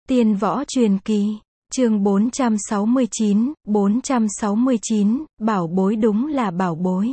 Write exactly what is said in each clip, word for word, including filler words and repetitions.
Tiên võ truyền kỳ, chương bốn trăm sáu mươi chín, bốn trăm sáu mươi chín, bảo bối đúng là bảo bối.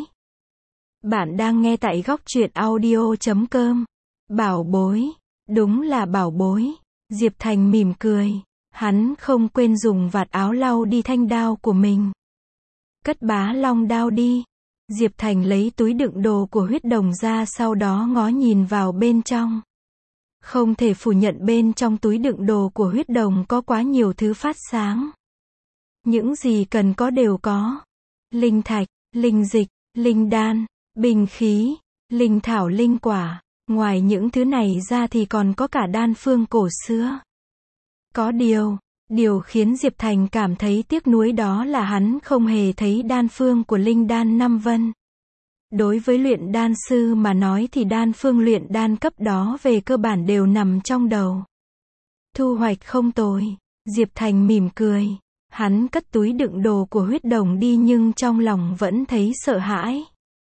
Bạn đang nghe tại góc truyện audio chấm com. Bảo bối, đúng là bảo bối. Diệp Thành mỉm cười, hắn không quên dùng vạt áo lau đi thanh đao của mình. Cất bá long đao đi. Diệp Thành lấy túi đựng đồ của huyết đồng ra, sau đó ngó nhìn vào bên trong. Không thể phủ nhận bên trong túi đựng đồ của huyết đồng có quá nhiều thứ phát sáng. Những gì cần có đều có. Linh thạch, linh dịch, linh đan, binh khí, linh thảo linh quả. Ngoài những thứ này ra thì còn có cả đan phương cổ xưa. Có điều, điều khiến Diệp Thành cảm thấy tiếc nuối đó là hắn không hề thấy đan phương của linh đan năm vân. Đối với luyện đan sư mà nói thì đan phương luyện đan cấp đó về cơ bản đều nằm trong đầu. Thu hoạch không tồi. Diệp Thành mỉm cười. Hắn cất túi đựng đồ của huyết đồng đi nhưng trong lòng vẫn thấy sợ hãi.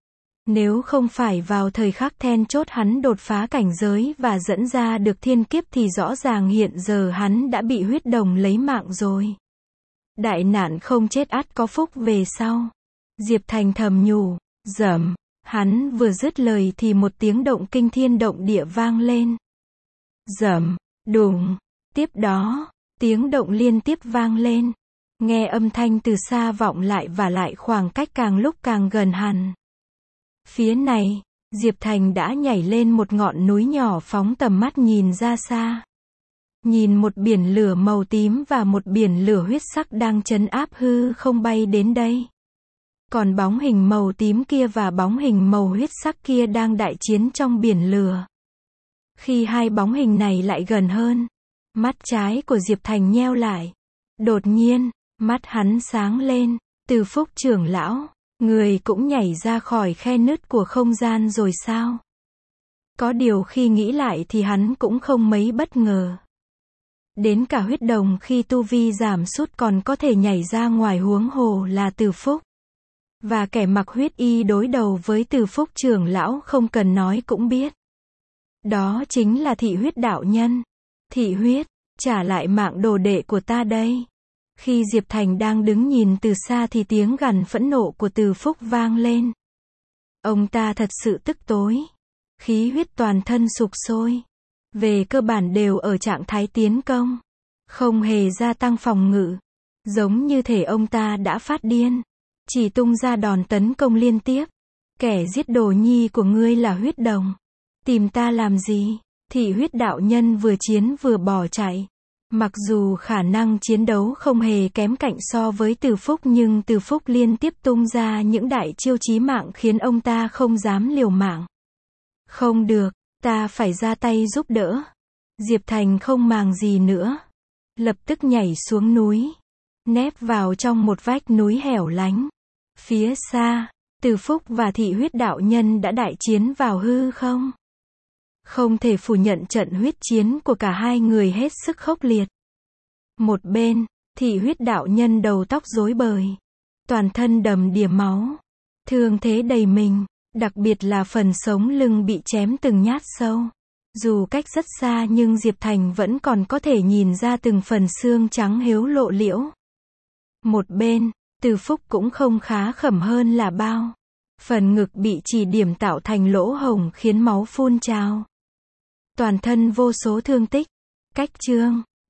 Nếu không phải vào thời khắc then chốt hắn đột phá cảnh giới và dẫn ra được thiên kiếp thì rõ ràng hiện giờ hắn đã bị huyết đồng lấy mạng rồi. Đại nạn không chết ắt có phúc về sau. Diệp Thành thầm nhủ. Rầm, hắn vừa dứt lời thì một tiếng động kinh thiên động địa vang lên. Rầm, đùng, tiếp đó, tiếng động liên tiếp vang lên. Nghe âm thanh từ xa vọng lại và lại khoảng cách càng lúc càng gần hẳn. Phía này, Diệp Thành đã nhảy lên một ngọn núi nhỏ, phóng tầm mắt nhìn ra xa. Nhìn một biển lửa màu tím và một biển lửa huyết sắc đang trấn áp hư không bay đến đây. Còn bóng hình màu tím kia và bóng hình màu huyết sắc kia đang đại chiến trong biển lửa. Khi hai bóng hình này lại gần hơn, mắt trái của Diệp Thành nheo lại. Đột nhiên, mắt hắn sáng lên. Từ Phúc trưởng lão, người cũng nhảy ra khỏi khe nứt của không gian rồi sao? Có điều khi nghĩ lại thì hắn cũng không mấy bất ngờ. Đến cả huyết đồng khi tu vi giảm sút còn có thể nhảy ra ngoài, huống hồ là Từ Phúc. Và kẻ mặc huyết y đối đầu với Từ Phúc trưởng lão không cần nói cũng biết. Đó chính là Thị Huyết đạo nhân. Thị Huyết, trả lại mạng đồ đệ của ta đây. Khi Diệp Thành đang đứng nhìn từ xa thì tiếng gằn phẫn nộ của Từ Phúc vang lên. Ông ta thật sự tức tối. Khí huyết toàn thân sục sôi. Về cơ bản đều ở trạng thái tiến công. Không hề gia tăng phòng ngự. Giống như thể ông ta đã phát điên. Chỉ tung ra đòn tấn công liên tiếp. Kẻ giết đồ nhi của ngươi là huyết đồng. Tìm ta làm gì? Thị Huyết đạo nhân vừa chiến vừa bỏ chạy. Mặc dù khả năng chiến đấu không hề kém cạnh so với Từ Phúc nhưng Từ Phúc liên tiếp tung ra những đại chiêu chí mạng khiến ông ta không dám liều mạng. Không được, ta phải ra tay giúp đỡ. Diệp Thành không màng gì nữa. Lập tức nhảy xuống núi. Nép vào trong một vách núi hẻo lánh. Phía xa, Từ Phúc và Thị Huyết đạo nhân đã đại chiến vào hư không. Không thể phủ nhận trận huyết chiến của cả hai người hết sức khốc liệt. Một bên, Thị Huyết đạo nhân đầu tóc rối bời. Toàn thân đầm đìa máu. Thương thế đầy mình, đặc biệt là phần sống lưng bị chém từng nhát sâu. Dù cách rất xa nhưng Diệp Thành vẫn còn có thể nhìn ra từng phần xương trắng héo lộ liễu. Một bên, Từ Phúc cũng không khá khẩm hơn là bao. Phần ngực bị chỉ điểm tạo thành lỗ hổng khiến máu phun trào. Toàn thân vô số thương tích. Cách chương.